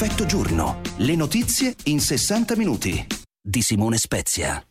Effetto giorno. Le notizie in 60 minuti. Di Simone Spezia.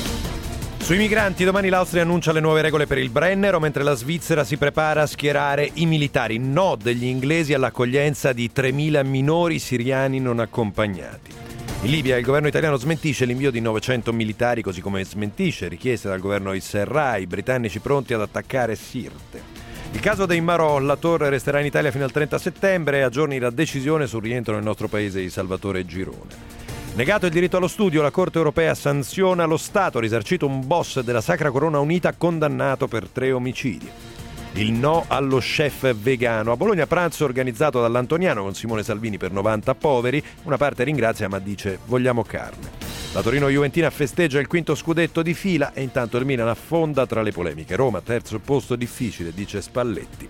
Sui migranti, domani l'Austria annuncia le nuove regole per il Brennero, mentre la Svizzera si prepara a schierare i militari. No degli inglesi all'accoglienza di 3.000 minori siriani non accompagnati. In Libia il governo italiano smentisce l'invio di 900 militari, così come smentisce richieste dal governo di Serraj, i britannici pronti ad attaccare Sirte. Il caso dei Marò, la torre resterà in Italia fino al 30 settembre e a giorni la decisione sul rientro nel nostro paese di Salvatore Girone. Negato il diritto allo studio, la Corte europea sanziona lo Stato, risarcito un boss della Sacra Corona Unita condannato per 3 omicidi. Il no allo chef vegano. A Bologna pranzo organizzato dall'Antoniano con Simone Salvini per 90 poveri. Una parte ringrazia ma dice vogliamo carne. La Torino-Juventina festeggia il 5° scudetto di fila e intanto il Milan affonda tra le polemiche. Roma, terzo posto difficile, dice Spalletti.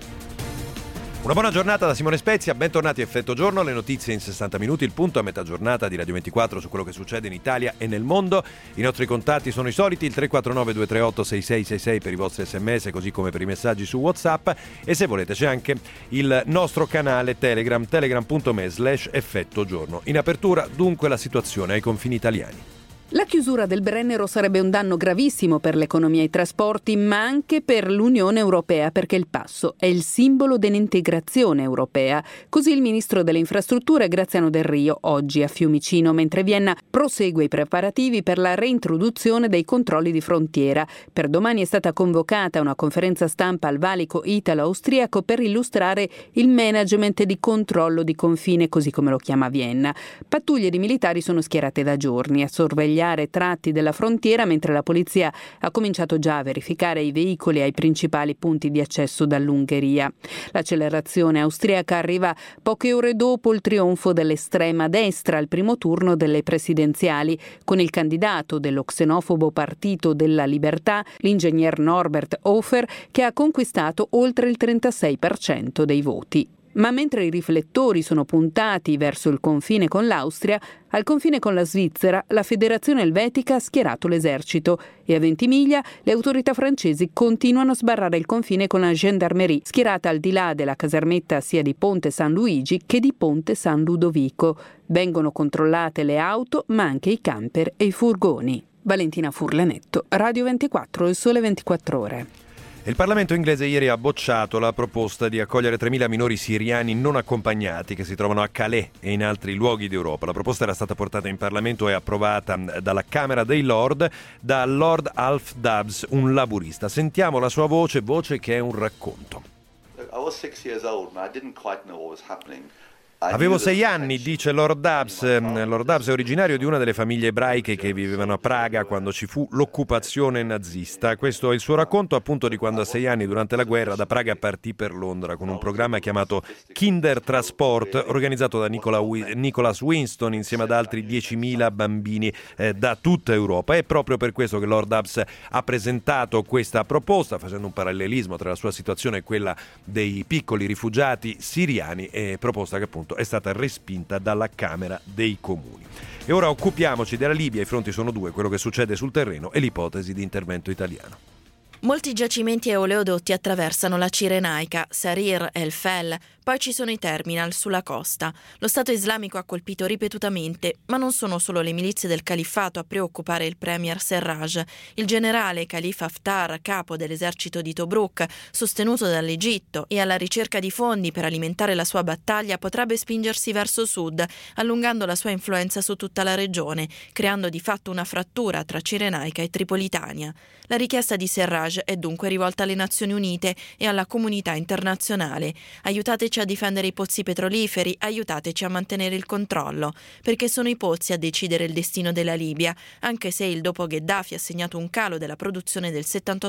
Una buona giornata da Simone Spezia, bentornati a Effetto Giorno, le notizie in 60 minuti, il punto a metà giornata di Radio 24 su quello che succede in Italia e nel mondo. I nostri contatti sono i soliti, il 349-238-6666 per i vostri sms, così come per i messaggi su WhatsApp, e se volete c'è anche il nostro canale Telegram, telegram.me/Effetto Giorno. In apertura dunque la situazione ai confini italiani. La chiusura del Brennero sarebbe un danno gravissimo per l'economia e i trasporti, ma anche per l'Unione Europea, perché il passo è il simbolo dell'integrazione europea. Così il ministro delle infrastrutture Graziano Del Rio oggi a Fiumicino, mentre Vienna prosegue i preparativi per la reintroduzione dei controlli di frontiera. Per domani è stata convocata una conferenza stampa al valico italo-austriaco per illustrare il management di controllo di confine, così come lo chiama Vienna. Pattuglie di militari sono schierate da giorni a sorvegliare tratti della frontiera, mentre la polizia ha cominciato già a verificare i veicoli ai principali punti di accesso dall'Ungheria. L'accelerazione austriaca arriva poche ore dopo il trionfo dell'estrema destra al primo turno delle presidenziali, con il candidato dello xenofobo Partito della Libertà, l'ingegner Norbert Hofer, che ha conquistato oltre il 36% dei voti. Ma mentre i riflettori sono puntati verso il confine con l'Austria, al confine con la Svizzera la Federazione Elvetica ha schierato l'esercito e a Ventimiglia le autorità francesi continuano a sbarrare il confine con la gendarmerie, schierata al di là della casermetta sia di Ponte San Luigi che di Ponte San Ludovico. Vengono controllate le auto, ma anche i camper e i furgoni. Valentina Furlanetto, Radio 24, Il Sole 24 Ore. Il Parlamento inglese ieri ha bocciato la proposta di accogliere 3.000 minori siriani non accompagnati che si trovano a Calais e in altri luoghi d'Europa. La proposta era stata portata in Parlamento e approvata dalla Camera dei Lord da Lord Alf Dubs, un laburista. Sentiamo la sua voce che è un racconto. I was 6 years old and I didn't quite know what was happening. Avevo 6 anni, dice Lord Dubs. Lord Dubs è originario di una delle famiglie ebraiche che vivevano a Praga quando ci fu l'occupazione nazista. Questo è il suo racconto appunto di quando a 6 anni durante la guerra da Praga partì per Londra con un programma chiamato Kindertransport organizzato da Nicholas Winston insieme ad altri 10.000 bambini da tutta Europa. È proprio per questo che Lord Dubs ha presentato questa proposta, facendo un parallelismo tra la sua situazione e quella dei piccoli rifugiati siriani, proposta che appunto è stata respinta dalla Camera dei Comuni. E ora occupiamoci della Libia. I fronti sono due, quello che succede sul terreno e l'ipotesi di intervento italiano. Molti giacimenti e oleodotti attraversano la Cirenaica, Sarir e El Fel, poi ci sono i terminal sulla costa. Lo Stato islamico ha colpito ripetutamente, ma non sono solo le milizie del califfato a preoccupare il premier Serraj. Il generale Khalifa Haftar, capo dell'esercito di Tobruk, sostenuto dall'Egitto e alla ricerca di fondi per alimentare la sua battaglia, potrebbe spingersi verso sud, allungando la sua influenza su tutta la regione, creando di fatto una frattura tra Cirenaica e Tripolitania. La richiesta di Serraj è dunque rivolta alle Nazioni Unite e alla comunità internazionale. Aiutateci a difendere i pozzi petroliferi, aiutateci a mantenere il controllo, perché sono i pozzi a decidere il destino della Libia, anche se il dopo Gheddafi ha segnato un calo della produzione del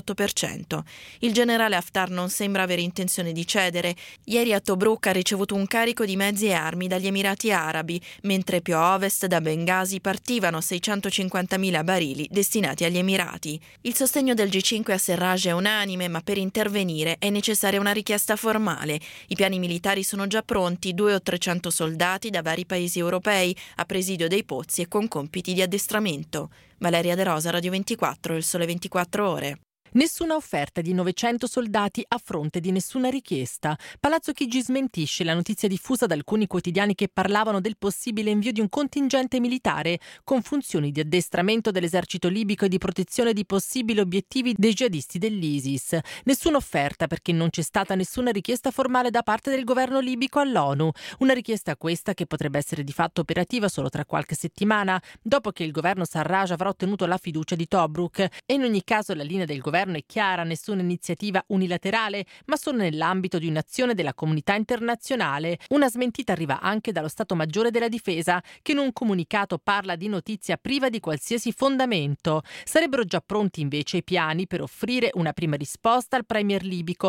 78%. Il generale Haftar non sembra avere intenzione di cedere. Ieri a Tobruk ha ricevuto un carico di mezzi e armi dagli Emirati Arabi, mentre più a ovest da Bengasi partivano 650.000 barili destinati agli Emirati. Il sostegno del G5 a Serraj è unanime, ma per intervenire è necessaria una richiesta formale. I piani militari sono già pronti, 200 o 300 soldati da vari paesi europei a presidio dei pozzi e con compiti di addestramento. Valeria De Rosa, Radio 24, Il Sole 24 Ore. Nessuna offerta di 900 soldati a fronte di nessuna richiesta. Palazzo Chigi smentisce la notizia diffusa da alcuni quotidiani che parlavano del possibile invio di un contingente militare con funzioni di addestramento dell'esercito libico e di protezione di possibili obiettivi dei jihadisti dell'ISIS. Nessuna offerta perché non c'è stata nessuna richiesta formale da parte del governo libico all'ONU. Una richiesta questa che potrebbe essere di fatto operativa solo tra qualche settimana, dopo che il governo Sarraj avrà ottenuto la fiducia di Tobruk. E in ogni caso la linea del governo è chiara: nessuna iniziativa unilaterale, ma solo nell'ambito di un'azione della comunità internazionale. Una smentita arriva anche dallo Stato Maggiore della Difesa, che in un comunicato parla di notizia priva di qualsiasi fondamento. Sarebbero già pronti invece i piani per offrire una prima risposta al premier libico: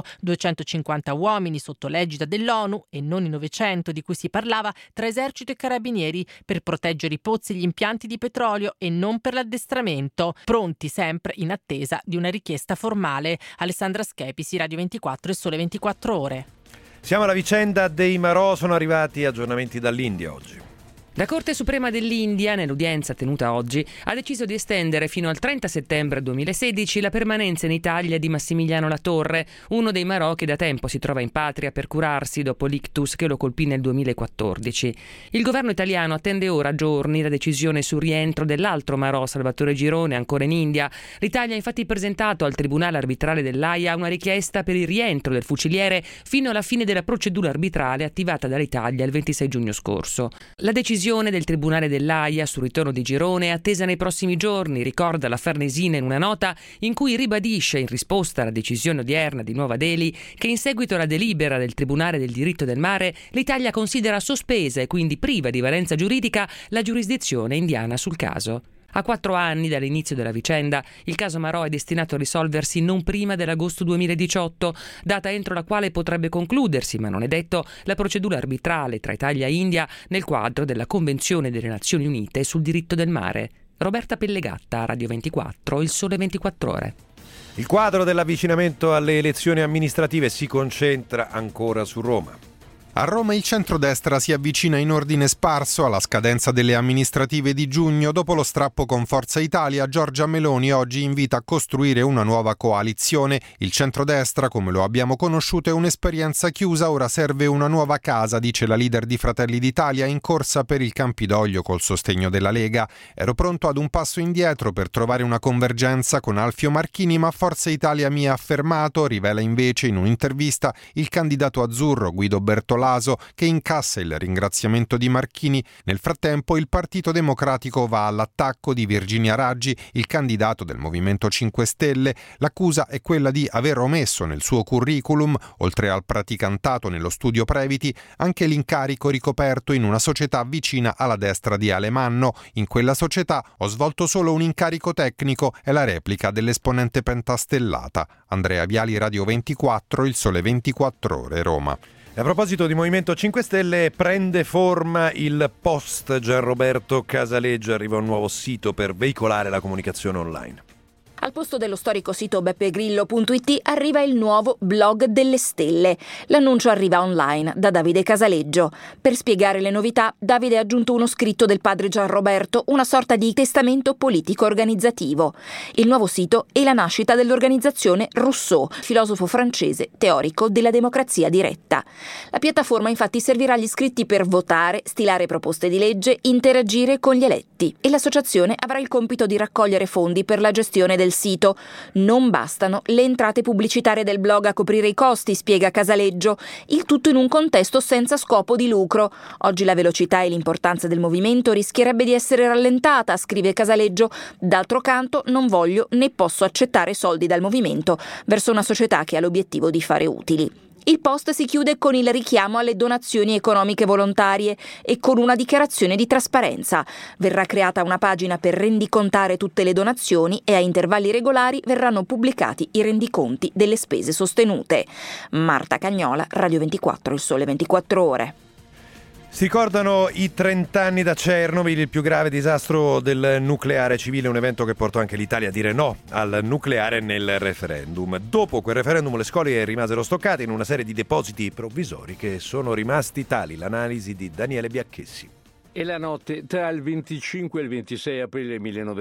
250 uomini sotto l'egida dell'ONU e non i 900 di cui si parlava tra esercito e carabinieri, per proteggere i pozzi e gli impianti di petrolio e non per l'addestramento, pronti sempre in attesa di una richiesta formale. Alessandra Schepisi, Radio 24 e Sole 24 Ore. Siamo alla vicenda dei Marò, sono arrivati aggiornamenti dall'India oggi. La Corte Suprema dell'India, nell'udienza tenuta oggi, ha deciso di estendere fino al 30 settembre 2016 la permanenza in Italia di Massimiliano Latorre, uno dei Marò che da tempo si trova in patria per curarsi dopo l'ictus che lo colpì nel 2014. Il governo italiano attende ora a giorni la decisione sul rientro dell'altro Marò, Salvatore Girone, ancora in India. L'Italia ha infatti presentato al Tribunale arbitrale dell'Aia una richiesta per il rientro del fuciliere fino alla fine della procedura arbitrale attivata dall'Italia il 26 giugno scorso. La decisione del Tribunale dell'Aia sul ritorno di Girone è attesa nei prossimi giorni, ricorda la Farnesina in una nota in cui ribadisce, in risposta alla decisione odierna di Nuova Delhi, che in seguito alla delibera del Tribunale del diritto del mare l'Italia considera sospesa e quindi priva di valenza giuridica la giurisdizione indiana sul caso. A 4 anni dall'inizio della vicenda, il caso Marò è destinato a risolversi non prima dell'agosto 2018, data entro la quale potrebbe concludersi, ma non è detto, la procedura arbitrale tra Italia e India nel quadro della Convenzione delle Nazioni Unite sul diritto del mare. Roberta Pellegatta, Radio 24, Il Sole 24 Ore. Il quadro dell'avvicinamento alle elezioni amministrative si concentra ancora su Roma. A Roma il centrodestra si avvicina in ordine sparso alla scadenza delle amministrative di giugno. Dopo lo strappo con Forza Italia, Giorgia Meloni oggi invita a costruire una nuova coalizione. Il centrodestra, come lo abbiamo conosciuto, è un'esperienza chiusa, ora serve una nuova casa, dice la leader di Fratelli d'Italia, in corsa per il Campidoglio col sostegno della Lega. Ero pronto ad un passo indietro per trovare una convergenza con Alfio Marchini, ma Forza Italia mi ha affermato, rivela invece in un'intervista il candidato azzurro Guido Bertolaso, che incassa il ringraziamento di Marchini. Nel frattempo il Partito Democratico va all'attacco di Virginia Raggi, il candidato del Movimento 5 Stelle. L'accusa è quella di aver omesso nel suo curriculum, oltre al praticantato nello studio Previti, anche l'incarico ricoperto in una società vicina alla destra di Alemanno. In quella società ho svolto solo un incarico tecnico, è la replica dell'esponente pentastellata. Andrea Viali, Radio 24, Il Sole 24 Ore, Roma. A proposito di Movimento 5 Stelle, prende forma il post Gianroberto Casaleggio, arriva un nuovo sito per veicolare la comunicazione online. Al posto dello storico sito beppegrillo.it arriva il nuovo blog delle stelle. L'annuncio arriva online da Davide Casaleggio. Per spiegare le novità, Davide ha aggiunto uno scritto del padre Gianroberto, una sorta di testamento politico-organizzativo. Il nuovo sito è la nascita dell'organizzazione Rousseau, filosofo francese, teorico della democrazia diretta. La piattaforma infatti servirà agli iscritti per votare, stilare proposte di legge, interagire con gli eletti. E l'associazione avrà il compito di raccogliere fondi per la gestione del sito. Non bastano le entrate pubblicitarie del blog a coprire i costi, spiega Casaleggio, il tutto in un contesto senza scopo di lucro. Oggi la velocità e l'importanza del movimento rischierebbe di essere rallentata, scrive Casaleggio. D'altro canto non voglio né posso accettare soldi dal movimento verso una società che ha l'obiettivo di fare utili. Il post si chiude con il richiamo alle donazioni economiche volontarie e con una dichiarazione di trasparenza. Verrà creata una pagina per rendicontare tutte le donazioni e a intervalli regolari verranno pubblicati i rendiconti delle spese sostenute. Marta Cagnola, Radio 24, Il Sole 24 Ore. Si ricordano i 30 anni da Chernobyl, il più grave disastro del nucleare civile, un evento che portò anche l'Italia a dire no al nucleare nel referendum. Dopo quel referendum le scorie rimasero stoccate in una serie di depositi provvisori che sono rimasti tali. L'analisi di Daniele Biacchessi. È la notte tra il 25 e il 26 aprile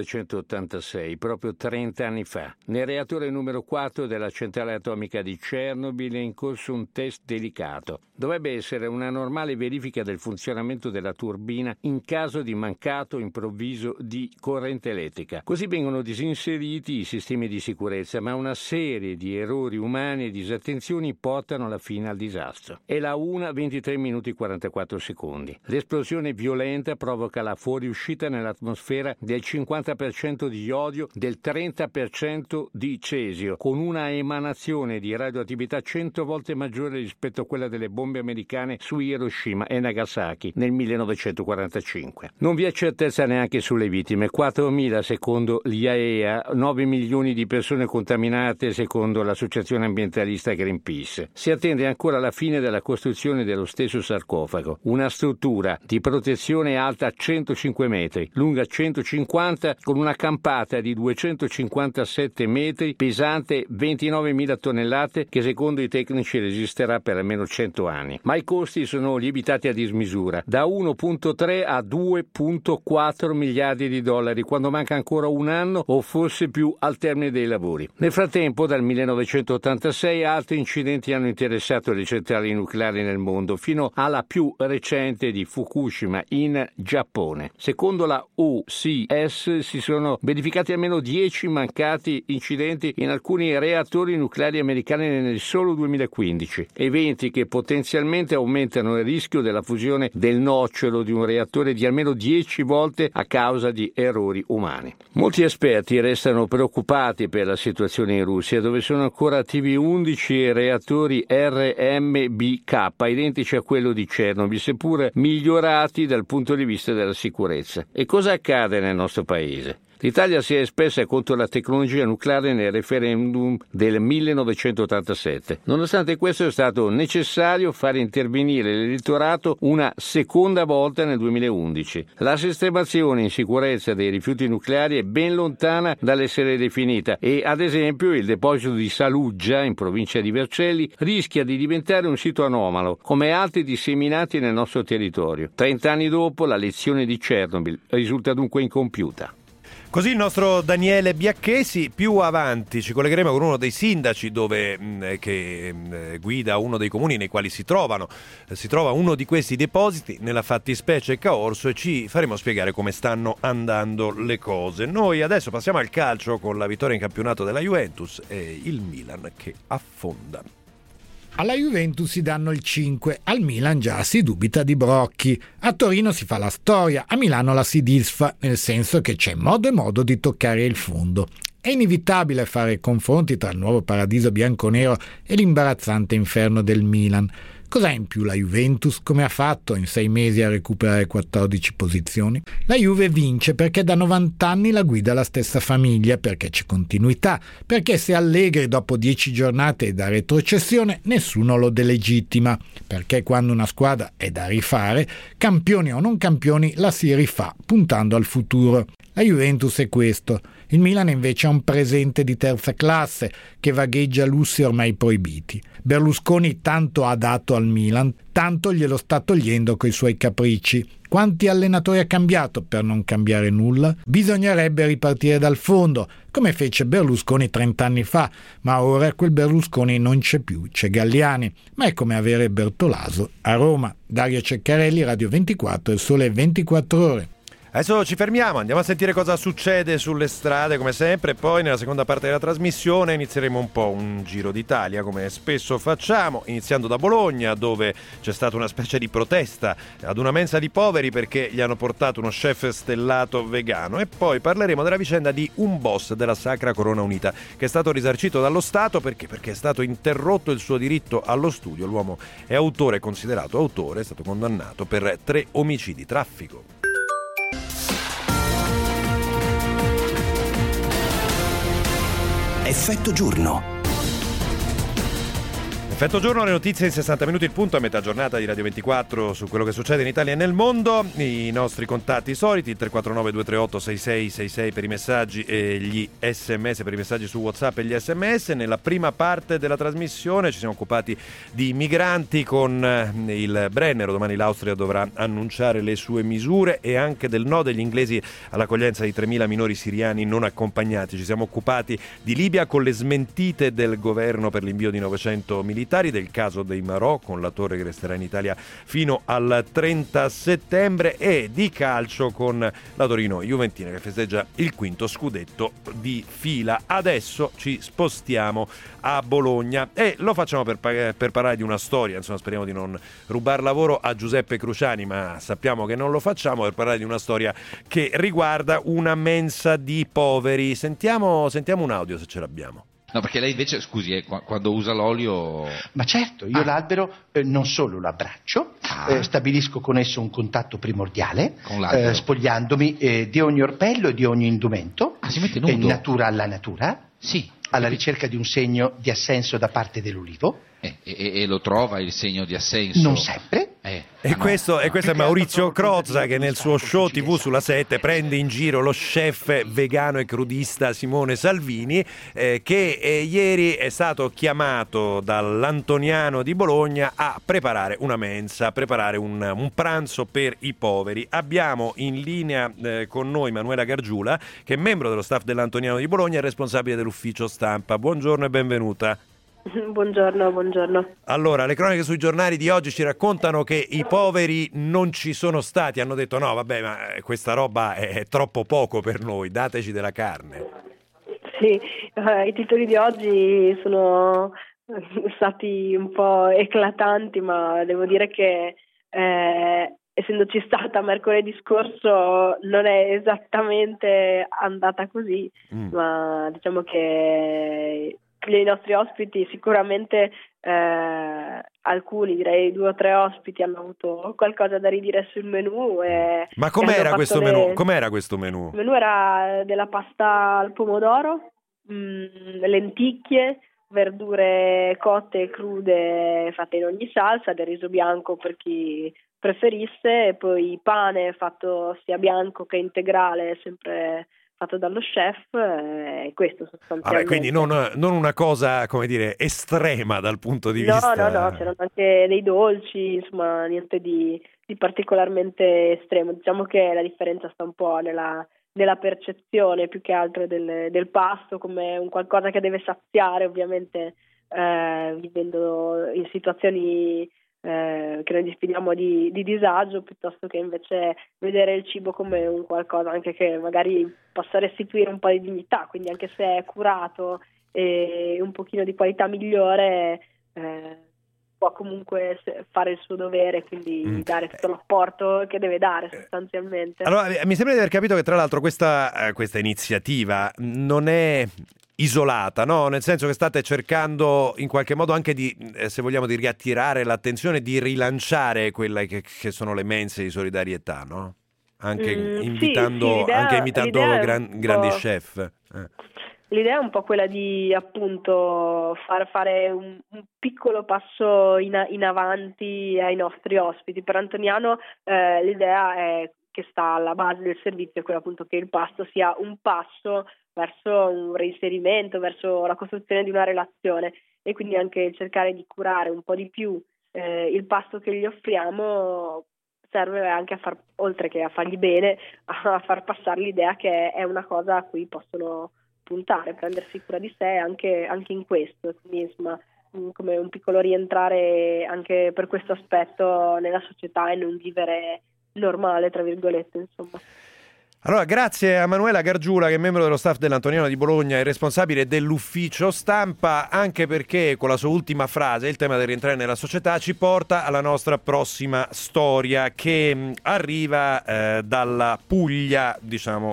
1986, proprio 30 anni fa. Nel reattore numero 4 della centrale atomica di Chernobyl è in corso un test delicato. Dovrebbe essere una normale verifica del funzionamento della turbina in caso di mancato improvviso di corrente elettrica. Così vengono disinseriti i sistemi di sicurezza, ma una serie di errori umani e disattenzioni portano alla fine al disastro. È la 1:23 minuti 44 secondi. L'esplosione violenta provoca la fuoriuscita nell'atmosfera del 50% di iodio, del 30% di cesio, con una emanazione di radioattività 100 volte maggiore rispetto a quella delle bombe americane su Hiroshima e Nagasaki nel 1945. Non vi è certezza neanche sulle vittime, 4.000 secondo l'IAEA, 9 milioni di persone contaminate secondo l'associazione ambientalista Greenpeace. Si attende ancora la fine della costruzione dello stesso sarcofago, una struttura di protezione alta 105 metri, lunga 150, con una campata di 257 metri, pesante 29.000 tonnellate, che secondo i tecnici resisterà per almeno 100 anni. Ma i costi sono lievitati a dismisura, da 1,3 a 2,4 miliardi di dollari, quando manca ancora un anno o forse più al termine dei lavori. Nel frattempo, dal 1986, altri incidenti hanno interessato le centrali nucleari nel mondo, fino alla più recente di Fukushima in Giappone. Secondo la OCS si sono verificati almeno 10 mancati incidenti in alcuni reattori nucleari americani nel solo 2015, eventi che potenzialmente aumentano il rischio della fusione del nocciolo di un reattore di almeno 10 volte a causa di errori umani. Molti esperti restano preoccupati per la situazione in Russia, dove sono ancora attivi 11 reattori RMBK identici a quello di Chernobyl, seppur migliorati dal punto di vista della sicurezza. E cosa accade nel nostro paese? L'Italia si è espressa contro la tecnologia nucleare nel referendum del 1987. Nonostante questo è stato necessario fare intervenire l'elettorato una seconda volta nel 2011. La sistemazione in sicurezza dei rifiuti nucleari è ben lontana dall'essere definita e, ad esempio, il deposito di Saluggia, in provincia di Vercelli, rischia di diventare un sito anomalo, come altri disseminati nel nostro territorio. 30 anni dopo, la lezione di Chernobyl risulta dunque incompiuta. Così il nostro Daniele Biacchesi. Più avanti ci collegheremo con uno dei sindaci che guida uno dei comuni nei quali si trova uno di questi depositi, nella fattispecie Caorso, e ci faremo spiegare come stanno andando le cose. Noi adesso passiamo al calcio con la vittoria in campionato della Juventus e il Milan che affonda. Alla Juventus si danno il 5, al Milan già si dubita di Brocchi. A Torino si fa la storia, a Milano la si disfa, nel senso che c'è modo e modo di toccare il fondo. È inevitabile fare confronti tra il nuovo paradiso bianconero e l'imbarazzante inferno del Milan. Cos'ha in più la Juventus? Come ha fatto in 6 mesi a recuperare 14 posizioni? La Juve vince perché da 90 anni la guida la stessa famiglia, perché c'è continuità, perché se Allegri dopo 10 giornate è da retrocessione nessuno lo delegittima, perché quando una squadra è da rifare, campioni o non campioni, la si rifà puntando al futuro. La Juventus è questo. Il Milan invece ha un presente di terza classe che vagheggia lussi ormai proibiti. Berlusconi tanto ha dato al Milan, tanto glielo sta togliendo coi suoi capricci. Quanti allenatori ha cambiato per non cambiare nulla? Bisognerebbe ripartire dal fondo, come fece Berlusconi 30 anni fa, ma ora quel Berlusconi non c'è più, c'è Galliani, ma è come avere Bertolaso a Roma. Dario Ceccarelli, Radio 24, Il Sole 24 Ore. Adesso ci fermiamo, andiamo a sentire cosa succede sulle strade come sempre e poi nella seconda parte della trasmissione inizieremo un po' un giro d'Italia come spesso facciamo, iniziando da Bologna dove c'è stata una specie di protesta ad una mensa di poveri perché gli hanno portato uno chef stellato vegano, e poi parleremo della vicenda di un boss della Sacra Corona Unita che è stato risarcito dallo Stato perché è stato interrotto il suo diritto allo studio. L'uomo è considerato autore, è stato condannato per 3 omicidi, traffico. Effetto giorno. Perfetto giorno, le notizie in 60 minuti, il punto a metà giornata di Radio 24 su quello che succede in Italia e nel mondo. I nostri contatti soliti, il 349 238 6666 per i messaggi e gli sms, per i messaggi su WhatsApp e gli sms. Nella prima parte della trasmissione ci siamo occupati di migranti con il Brennero. Domani l'Austria dovrà annunciare le sue misure e anche del no degli inglesi all'accoglienza di 3.000 minori siriani non accompagnati. Ci siamo occupati di Libia con le smentite del governo per l'invio di 900 militari, del caso dei Marò con la torre che resterà in Italia fino al 30 settembre e di calcio con la Torino Juventina che festeggia il quinto scudetto di fila. Adesso ci spostiamo a Bologna e lo facciamo per parlare di una storia, insomma speriamo di non rubar lavoro a Giuseppe Cruciani, ma sappiamo che non lo facciamo, per parlare di una storia che riguarda una mensa di poveri. Sentiamo un audio se ce l'abbiamo. No, perché lei invece, scusi, quando usa l'olio... Ma certo, io l'albero non solo lo abbraccio, stabilisco con esso un contatto primordiale, spogliandomi di ogni orpello e di ogni indumento, si mette nudo? Natura alla natura, sì, alla ricerca di un segno di assenso da parte dell'ulivo. E lo trova il segno di assenso? Non sempre. Questo è Maurizio Crozza che nel suo show TV sulla 7 prende in giro lo chef vegano e crudista Simone Salvini che ieri è stato chiamato dall'Antoniano di Bologna a preparare una mensa, a preparare un pranzo per i poveri. Abbiamo in linea con noi Manuela Gargiula che è membro dello staff dell'Antoniano di Bologna e responsabile dell'ufficio stampa. Buongiorno e benvenuta. Buongiorno. Allora, le cronache sui giornali di oggi ci raccontano che i poveri non ci sono stati, hanno detto no, vabbè, ma questa roba è troppo poco per noi, dateci della carne. Sì, i titoli di oggi sono stati un po' eclatanti, ma devo dire che essendoci stata mercoledì scorso non è esattamente andata così, ma diciamo che i nostri ospiti sicuramente alcuni, direi 2 o 3 ospiti hanno avuto qualcosa da ridire sul menù. Ma com'era questo menù? Com'era questo menù? Il menù era della pasta al pomodoro, lenticchie, verdure cotte e crude fatte in ogni salsa, del riso bianco per chi preferisse, e poi pane fatto sia bianco che integrale, sempre fatto dallo chef, questo sostanzialmente. Vabbè, quindi non una cosa, come dire, estrema dal punto di vista... No, c'erano anche dei dolci, insomma, niente di particolarmente estremo. Diciamo che la differenza sta un po' nella percezione più che altro del pasto come un qualcosa che deve saziare, ovviamente vivendo in situazioni che noi definiamo di disagio, piuttosto che invece vedere il cibo come un qualcosa anche che magari possa restituire un po' di dignità, quindi anche se è curato e un pochino di qualità migliore può comunque fare il suo dovere, quindi dare tutto l'apporto che deve dare sostanzialmente. Allora, mi sembra di aver capito che tra l'altro questa iniziativa non è isolata, no? Nel senso che state cercando in qualche modo anche di, se vogliamo, di riattirare l'attenzione, di rilanciare quelle che sono le mense di solidarietà, no? Anche imitando grandi chef. L'idea è un po' quella di appunto fare un piccolo passo in avanti ai nostri ospiti. Per Antoniano l'idea è che sta alla base del servizio, è quella appunto che il pasto sia un passo verso un reinserimento, verso la costruzione di una relazione, e quindi anche cercare di curare un po' di più il pasto che gli offriamo serve anche oltre che a fargli bene, a far passare l'idea che è una cosa a cui possono puntare, prendersi cura di sé anche in questo, quindi insomma come un piccolo rientrare anche per questo aspetto nella società e non vivere normale, tra virgolette, insomma. Allora, grazie a Manuela Gargiula, che è membro dello staff dell'Antoniano di Bologna e responsabile dell'ufficio stampa, anche perché con la sua ultima frase, il tema del rientrare nella società, ci porta alla nostra prossima storia che arriva dalla Puglia, diciamo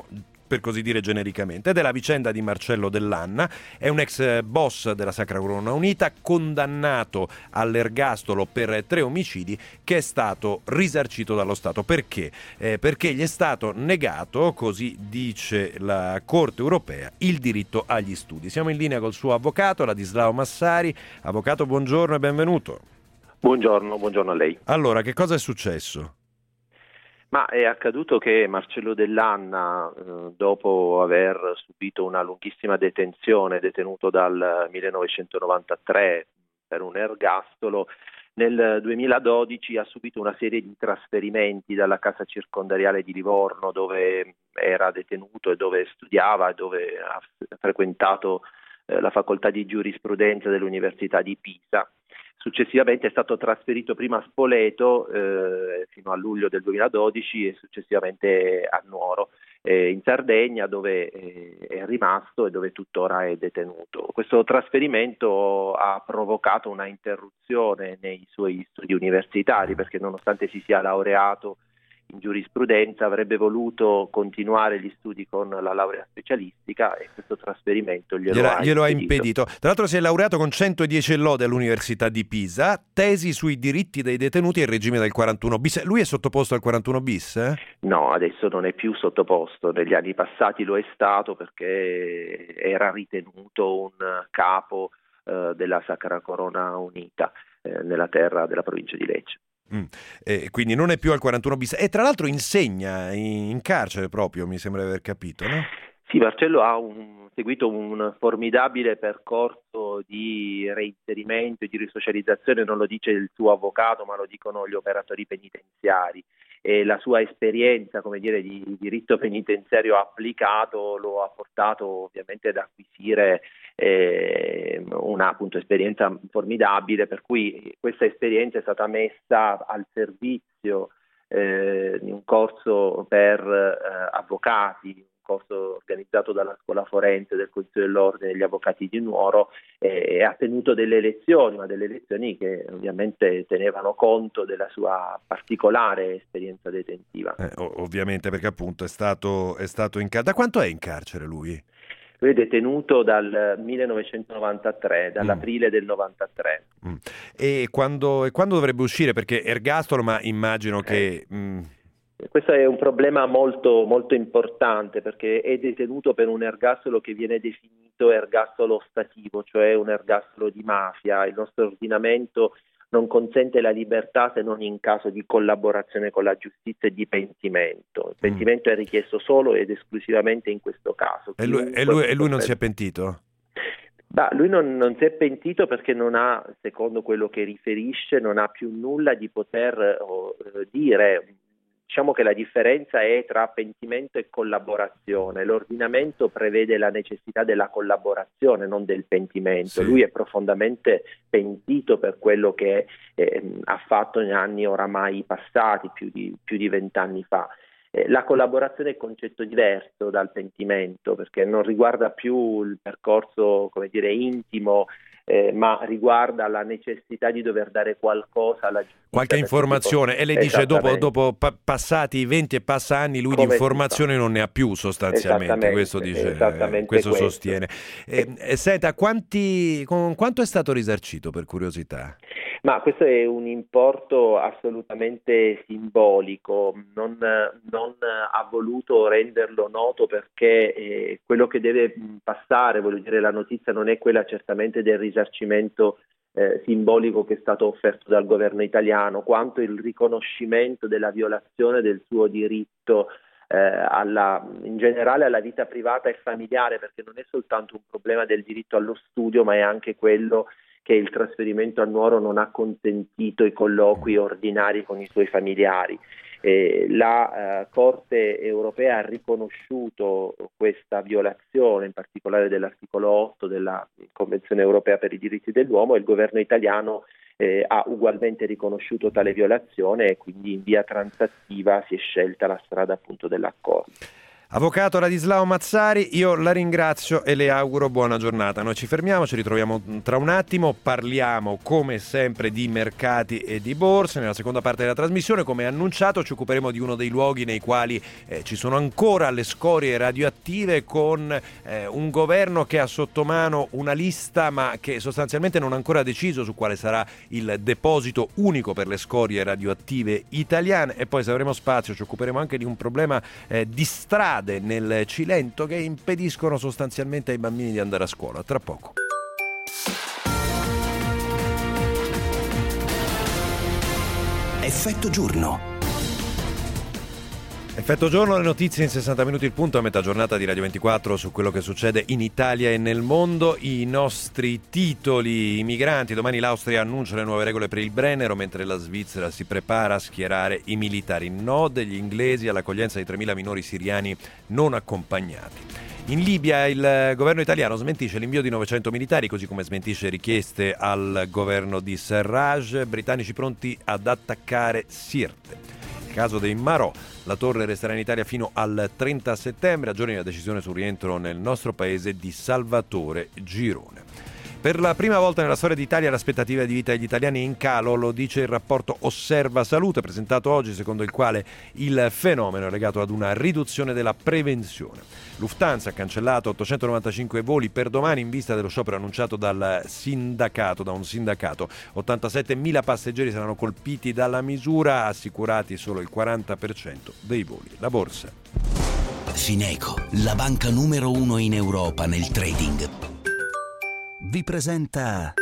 per così dire genericamente, ed è la vicenda di Marcello Dell'Anna. È un ex boss della Sacra Corona Unita, condannato all'ergastolo per 3 omicidi, che è stato risarcito dallo Stato. Perché? Perché gli è stato negato, così dice la Corte europea, il diritto agli studi. Siamo in linea col suo avvocato, Ladislao Massari. Avvocato, buongiorno e benvenuto. Buongiorno a lei. Allora, che cosa è successo? Ma è accaduto che Marcello Dell'Anna, dopo aver subito una lunghissima detenzione, detenuto dal 1993 per un ergastolo, nel 2012 ha subito una serie di trasferimenti dalla casa circondariale di Livorno, dove era detenuto e dove studiava e dove ha frequentato la facoltà di giurisprudenza dell'Università di Pisa. Successivamente è stato trasferito prima a Spoleto fino a luglio del 2012 e successivamente a Nuoro, in Sardegna, dove è rimasto e dove tuttora è detenuto. Questo trasferimento ha provocato una interruzione nei suoi studi universitari, perché nonostante si sia laureato in giurisprudenza avrebbe voluto continuare gli studi con la laurea specialistica e questo trasferimento glielo ha impedito. Tra l'altro si è laureato con 110 lode all'Università di Pisa, tesi sui diritti dei detenuti e il regime del 41 bis. Lui è sottoposto al 41 bis? No, adesso non è più sottoposto, negli anni passati lo è stato perché era ritenuto un capo della Sacra Corona Unita nella terra della provincia di Lecce. Quindi non è più al 41 bis e tra l'altro insegna in carcere proprio, mi sembra di aver capito, no? Sì, Marcello ha seguito un formidabile percorso di reinserimento e di risocializzazione, non lo dice il suo avvocato ma lo dicono gli operatori penitenziari, e la sua esperienza, come dire, di diritto penitenziario applicato lo ha portato ovviamente ad acquisire una appunto esperienza formidabile, per cui questa esperienza è stata messa al servizio di un corso per avvocati, un corso organizzato dalla Scuola Forense del Consiglio dell'Ordine degli Avvocati di Nuoro, e ha tenuto delle lezioni, ma delle lezioni che ovviamente tenevano conto della sua particolare esperienza detentiva. Ovviamente, perché appunto è stato in carcere. Da quanto è in carcere lui? Lui è detenuto dal 1993, dall'aprile del 93. E quando dovrebbe uscire? Perché ergastolo, ma immagino che... Questo è un problema molto, molto importante, perché è detenuto per un ergastolo che viene definito ergastolo ostativo, cioè un ergastolo di mafia. Il nostro ordinamento non consente la libertà se non in caso di collaborazione con la giustizia e di pentimento. Il pentimento è richiesto solo ed esclusivamente in questo caso. E lui non si è pentito? Lui non si è pentito perché non ha, secondo quello che riferisce, non ha più nulla di poter dire. Diciamo che la differenza è tra pentimento e collaborazione. L'ordinamento prevede la necessità della collaborazione, non del pentimento. Sì. Lui è profondamente pentito per quello che ha fatto negli anni oramai passati, più di 20 anni fa. La collaborazione è un concetto diverso dal pentimento, perché non riguarda più il percorso, come dire, intimo, ma riguarda la necessità di dover dare qualcosa alla giustizia. Qualche informazione, e lei dice dopo passati 20 e passa anni lui di informazioni non ne ha più sostanzialmente, questo dice, questo sostiene. Senta, con quanto è stato risarcito, per curiosità? Ma questo è un importo assolutamente simbolico, non ha voluto renderlo noto perché quello che deve passare, voglio dire, la notizia non è quella certamente del risarcimento simbolico che è stato offerto dal governo italiano, quanto il riconoscimento della violazione del suo diritto in generale alla vita privata e familiare, perché non è soltanto un problema del diritto allo studio, ma è anche quello che il trasferimento a Nuoro non ha consentito i colloqui ordinari con i suoi familiari. La Corte europea ha riconosciuto questa violazione, in particolare dell'articolo 8 della Convenzione europea per i diritti dell'uomo, e il governo italiano ha ugualmente riconosciuto tale violazione, e quindi in via transattiva si è scelta la strada appunto dell'accordo. Avvocato Ladislao Mazzari, io la ringrazio e le auguro buona giornata. Noi ci fermiamo, ci ritroviamo tra un attimo, parliamo come sempre di mercati e di borse. Nella seconda parte della trasmissione, come annunciato, ci occuperemo di uno dei luoghi nei quali ci sono ancora le scorie radioattive, con un governo che ha sotto mano una lista ma che sostanzialmente non ha ancora deciso su quale sarà il deposito unico per le scorie radioattive italiane. E poi, se avremo spazio, ci occuperemo anche di un problema di strada nel Cilento che impediscono sostanzialmente ai bambini di andare a scuola. Tra poco. Effetto giorno. Effetto giorno, le notizie in 60 minuti il punto a metà giornata di Radio 24 su quello che succede in Italia e nel mondo. I nostri titoli: i migranti, domani l'Austria annuncia le nuove regole per il Brennero, mentre la Svizzera si prepara a schierare i militari. No degli inglesi all'accoglienza di 3.000 minori siriani non accompagnati. In Libia il governo italiano smentisce l'invio di 900 militari, così come smentisce richieste al governo di Sarraj. Britannici pronti ad attaccare Sirte. Caso dei Marò, la torre resterà in Italia fino al 30 settembre, a giorni la decisione sul rientro nel nostro paese di Salvatore Girone. Per la prima volta nella storia d'Italia l'aspettativa di vita degli italiani è in calo, lo dice il rapporto Osserva Salute presentato oggi, secondo il quale il fenomeno è legato ad una riduzione della prevenzione. Lufthansa ha cancellato 895 voli per domani in vista dello sciopero annunciato da un sindacato. 87.000 passeggeri saranno colpiti dalla misura, assicurati solo il 40% dei voli. La borsa. Fineco, la banca numero 1 in Europa nel trading, vi presenta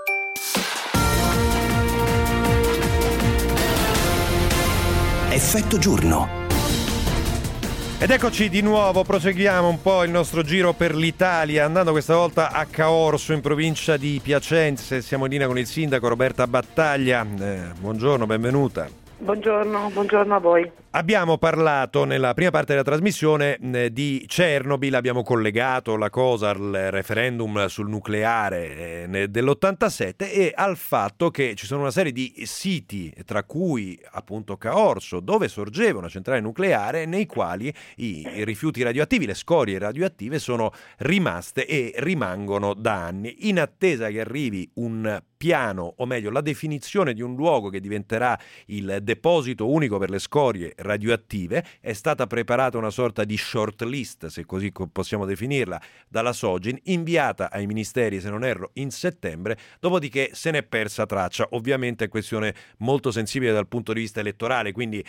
Effetto giorno. Ed eccoci di nuovo, proseguiamo un po' il nostro giro per l'Italia, andando questa volta a Caorso, in provincia di Piacenza. Siamo in linea con il sindaco Roberta Battaglia. Buongiorno, benvenuta. Buongiorno a voi. Abbiamo parlato nella prima parte della trasmissione di Chernobyl, abbiamo collegato la cosa al referendum sul nucleare dell'87 e al fatto che ci sono una serie di siti, tra cui appunto Caorso, dove sorgeva una centrale nucleare, nei quali i rifiuti radioattivi, le scorie radioattive sono rimaste e rimangono da anni, in attesa che arrivi un piano, o meglio la definizione di un luogo che diventerà il deposito unico per le scorie radioattive. È stata preparata una sorta di short list, se così possiamo definirla, dalla Sogin, inviata ai ministeri, se non erro, in settembre, dopodiché se n'è persa traccia. Ovviamente è questione molto sensibile dal punto di vista elettorale, quindi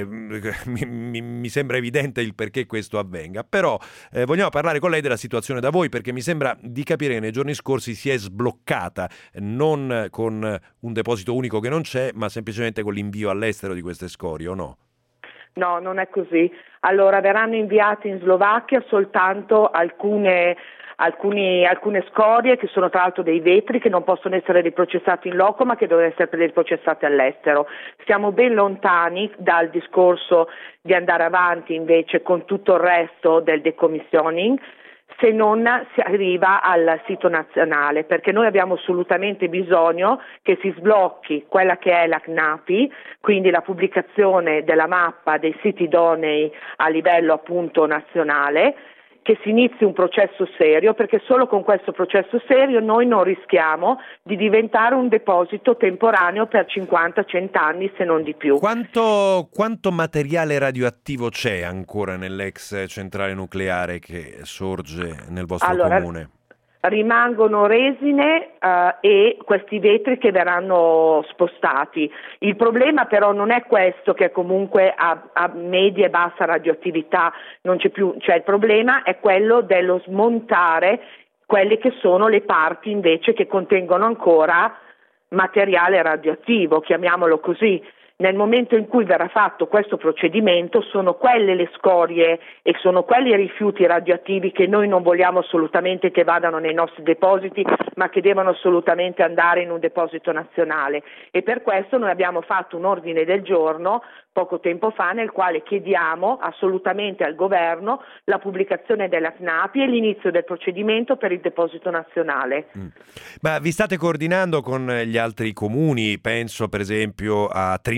mi sembra evidente il perché questo avvenga, però vogliamo parlare con lei della situazione da voi, perché mi sembra di capire che nei giorni scorsi si è sbloccata, non con un deposito unico che non c'è, ma semplicemente con l'invio all'estero di queste scorie, o no? No, non è così. Allora, verranno inviate in Slovacchia soltanto alcune scorie, che sono tra l'altro dei vetri che non possono essere riprocessati in loco, ma che devono essere riprocessati all'estero. Siamo ben lontani dal discorso di andare avanti invece con tutto il resto del decommissioning, se non si arriva al sito nazionale, perché noi abbiamo assolutamente bisogno che si sblocchi quella che è la CNAPI, quindi la pubblicazione della mappa dei siti idonei a livello appunto nazionale, che si inizi un processo serio, perché solo con questo processo serio noi non rischiamo di diventare un deposito temporaneo per 50-100 anni, se non di più. Quanto materiale radioattivo c'è ancora nell'ex centrale nucleare che sorge nel vostro comune? Rimangono resine e questi vetri che verranno spostati. Il problema però non è questo, che comunque a media e bassa radioattività non c'è più, cioè il problema è quello dello smontare quelle che sono le parti invece che contengono ancora materiale radioattivo, chiamiamolo così. Nel momento in cui verrà fatto questo procedimento sono quelle le scorie e sono quelli i rifiuti radioattivi che noi non vogliamo assolutamente che vadano nei nostri depositi, ma che devono assolutamente andare in un deposito nazionale, e per questo noi abbiamo fatto un ordine del giorno poco tempo fa nel quale chiediamo assolutamente al governo la pubblicazione della CNAPI e l'inizio del procedimento per il deposito nazionale. Ma vi state coordinando con gli altri comuni? Penso per esempio a Trino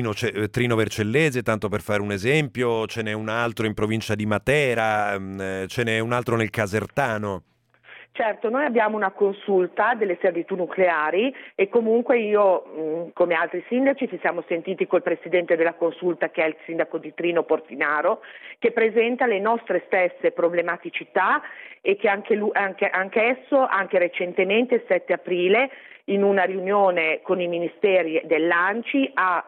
Trino Vercellese, tanto per fare un esempio, ce n'è un altro in provincia di Matera, ce n'è un altro nel Casertano. Certo, noi abbiamo una consulta delle servitù nucleari e comunque io, come altri sindaci, ci siamo sentiti col presidente della consulta, che è il sindaco di Trino Portinaro, che presenta le nostre stesse problematicità e che anche esso, anche recentemente, il 7 aprile, in una riunione con i ministeri dell'ANCI, ha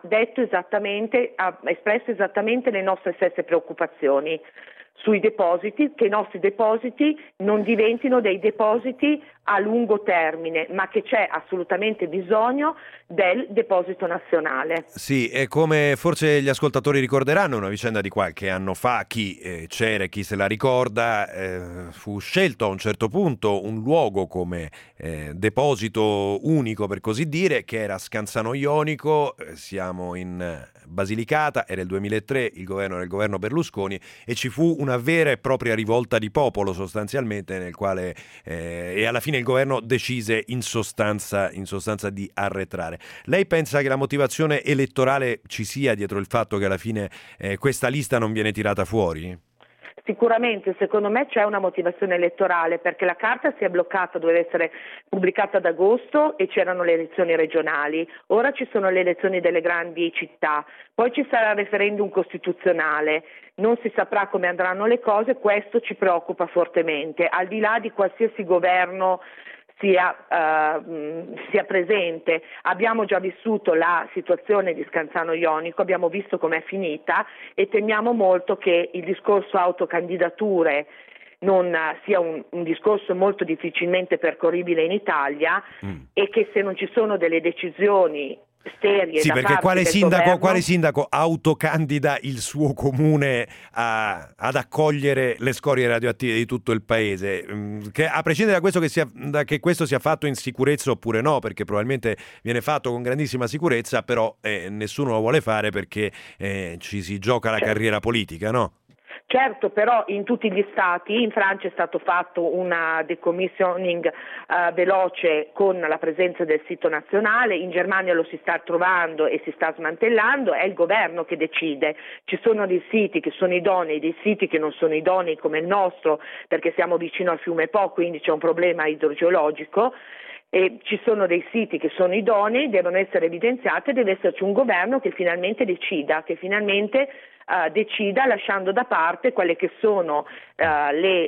espresso esattamente le nostre stesse preoccupazioni sui depositi, che i nostri depositi non diventino dei depositi a lungo termine, ma che c'è assolutamente bisogno del deposito nazionale. Sì, e come forse gli ascoltatori ricorderanno, una vicenda di qualche anno fa, chi c'era e chi se la ricorda, fu scelto a un certo punto un luogo come deposito unico, per così dire, che era Scanzano Jonico. Siamo in Basilicata, era il 2003, il governo era il governo Berlusconi e ci fu una vera e propria rivolta di popolo sostanzialmente, nel quale e alla fine il governo decise in sostanza di arretrare. Lei pensa che la motivazione elettorale ci sia dietro il fatto che alla fine questa lista non viene tirata fuori? Sicuramente, secondo me c'è una motivazione elettorale, perché la carta si è bloccata, doveva essere pubblicata ad agosto e c'erano le elezioni regionali, ora ci sono le elezioni delle grandi città, poi ci sarà il referendum costituzionale, non si saprà come andranno le cose, questo ci preoccupa fortemente, al di là di qualsiasi governo sia presente. Abbiamo già vissuto la situazione di Scanzano Jonico, abbiamo visto com'è finita e temiamo molto che il discorso autocandidature non sia un discorso molto difficilmente percorribile in Italia e che se non ci sono delle decisioni serie. Sì, perché quale sindaco autocandida il suo comune ad accogliere le scorie radioattive di tutto il paese? Che, a prescindere da questo che questo sia fatto in sicurezza oppure no, perché probabilmente viene fatto con grandissima sicurezza, però nessuno lo vuole fare perché ci si gioca la carriera politica, no? Certo, però in tutti gli stati, in Francia è stato fatto una decommissioning veloce con la presenza del sito nazionale, in Germania lo si sta trovando e si sta smantellando, è il governo che decide, ci sono dei siti che sono idonei, dei siti che non sono idonei come il nostro perché siamo vicino al fiume Po, quindi c'è un problema idrogeologico. E ci sono dei siti che sono idonei, devono essere evidenziati e deve esserci un governo che finalmente decida, lasciando da parte quelle che sono le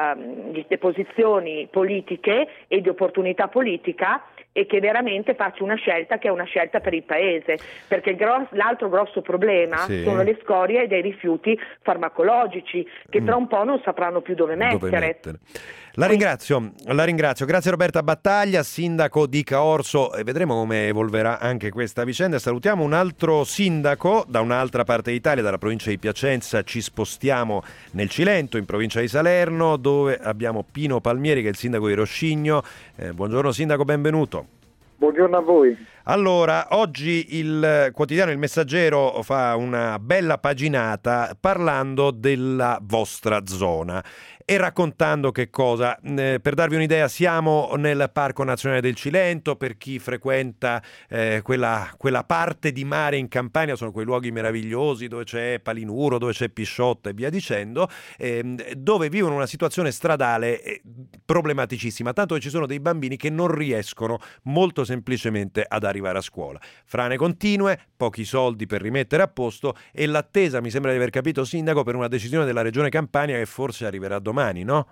posizioni politiche e di opportunità politica e che veramente faccia una scelta che è una scelta per il Paese, perché l'altro grosso problema sono le scorie dei rifiuti farmacologici che tra un po' non sapranno più dove mettere. La ringrazio, grazie Roberta Battaglia, sindaco di Caorso, e vedremo come evolverà anche questa vicenda. Salutiamo un altro sindaco da un'altra parte d'Italia, dalla provincia di Piacenza, ci spostiamo nel Cilento, in provincia di Salerno, dove abbiamo Pino Palmieri che è il sindaco di Roscigno. Buongiorno sindaco, benvenuto. Buongiorno a voi. Allora, oggi il quotidiano Il Messaggero fa una bella paginata parlando della vostra zona e raccontando che cosa. Per darvi un'idea, siamo nel Parco Nazionale del Cilento. Per chi frequenta quella parte di mare in Campania, sono quei luoghi meravigliosi dove c'è Palinuro, dove c'è Pisciotta e via dicendo, dove vivono una situazione stradale problematicissima, tanto che ci sono dei bambini che non riescono molto semplicemente ad arrivare a scuola. Frane continue, pochi soldi per rimettere a posto e l'attesa, mi sembra di aver capito sindaco, per una decisione della Regione Campania che forse arriverà domani, no?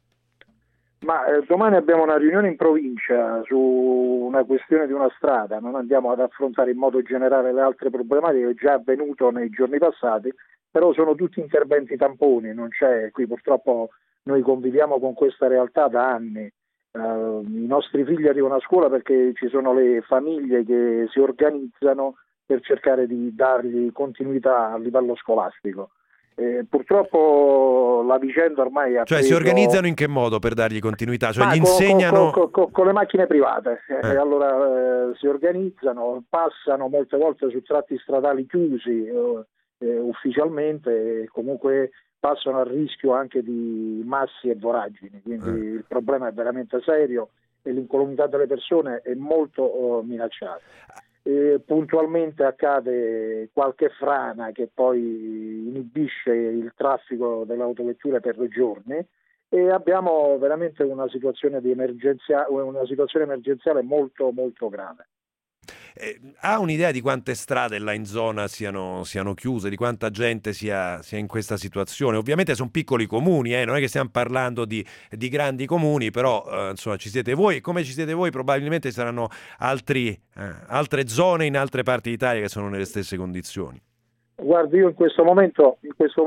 Ma domani abbiamo una riunione in provincia su una questione di una strada, non andiamo ad affrontare in modo generale le altre problematiche, è già avvenuto nei giorni passati, però sono tutti interventi tamponi, non c'è qui purtroppo. Noi conviviamo con questa realtà da anni, i nostri figli arrivano a scuola perché ci sono le famiglie che si organizzano per cercare di dargli continuità a livello scolastico. Purtroppo la vicenda ormai ha si organizzano in che modo per dargli continuità? Cioè gli insegnano con le macchine private e allora si organizzano, passano molte volte su tratti stradali chiusi ufficialmente e comunque passano a rischio anche di massi e voragini, quindi il problema è veramente serio e l'incolumità delle persone è molto minacciata. puntualmente accade qualche frana che poi inibisce il traffico delle autovetture per giorni, e abbiamo veramente una situazione emergenziale molto molto grave. Ha un'idea di quante strade là in zona siano chiuse, di quanta gente sia in questa situazione? Ovviamente sono piccoli comuni, non è che stiamo parlando di grandi comuni, però insomma ci siete voi, come ci siete voi probabilmente saranno altre zone in altre parti d'Italia che sono nelle stesse condizioni. Guardi, io in questo momento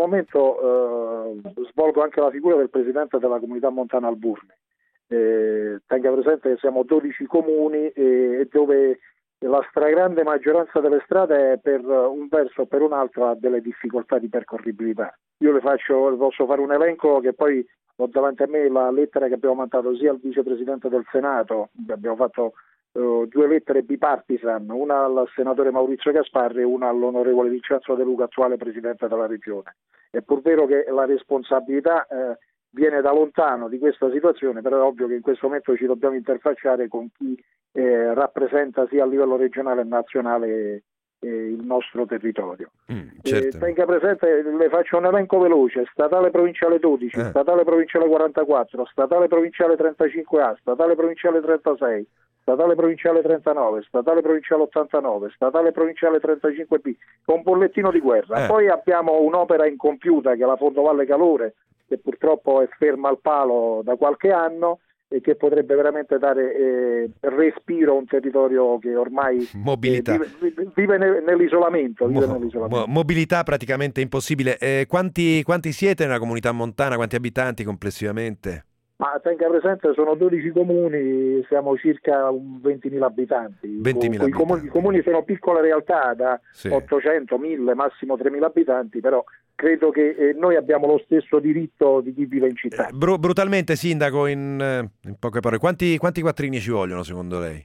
svolgo anche la figura del presidente della comunità montana Alburni. Tenga presente che siamo 12 comuni e dove la stragrande maggioranza delle strade per un verso o per un altro ha delle difficoltà di percorribilità. Io le posso fare un elenco, che poi ho davanti a me la lettera che abbiamo mandato sia al vicepresidente del Senato, abbiamo fatto 2 lettere bipartisan, una al senatore Maurizio Gasparri e una all'onorevole Vincenzo De Luca, attuale presidente della regione. È pur vero che la responsabilità viene da lontano di questa situazione, però è ovvio che in questo momento ci dobbiamo interfacciare con chi rappresenta sia a livello regionale che nazionale il nostro territorio. Certo. Tenga presente, le faccio un elenco veloce: statale provinciale 12, statale provinciale 44, statale provinciale 35A, statale provinciale 36, statale provinciale 39, statale provinciale 89, statale provinciale 35B, con bollettino di guerra. Poi abbiamo un'opera incompiuta che è la Fondovalle Calore, che purtroppo è ferma al palo da qualche anno e che potrebbe veramente dare respiro a un territorio che ormai vive nell'isolamento. Mobilità praticamente impossibile. Quanti siete nella comunità montana? Quanti abitanti complessivamente? Ma tenga presente, sono 12 comuni, siamo circa 20.000 abitanti. I comuni sono piccole realtà, da 800, 1.000, massimo 3.000 abitanti, però credo che noi abbiamo lo stesso diritto di chi vive in città. Brutalmente, sindaco, in poche parole, quanti quattrini ci vogliono secondo lei?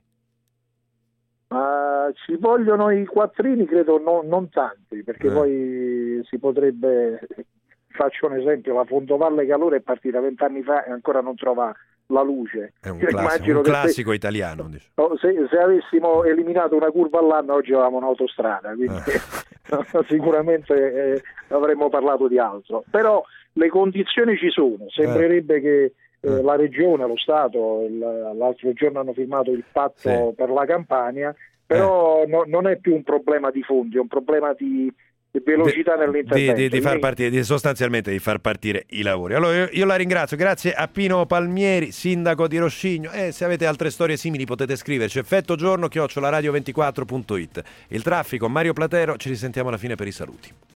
Ci vogliono i quattrini, credo non tanti, perché poi si potrebbe... Faccio un esempio: la Fondovalle Calore è partita 20 anni fa e ancora non trova la luce. È un classico italiano. Se avessimo eliminato una curva all'anno oggi avevamo un'autostrada, quindi sicuramente avremmo parlato di altro. Però le condizioni ci sono. Sembrerebbe che la Regione, lo Stato, l'altro giorno hanno firmato il patto per la Campania, però non è più un problema di fondi, è un problema di velocità nell'intervento, sostanzialmente di far partire i lavori. Allora io la ringrazio, grazie a Pino Palmieri, sindaco di Roscigno, se avete altre storie simili potete scriverci effettogiorno@radio24.it. Il traffico, Mario Platero, ci risentiamo alla fine per i saluti.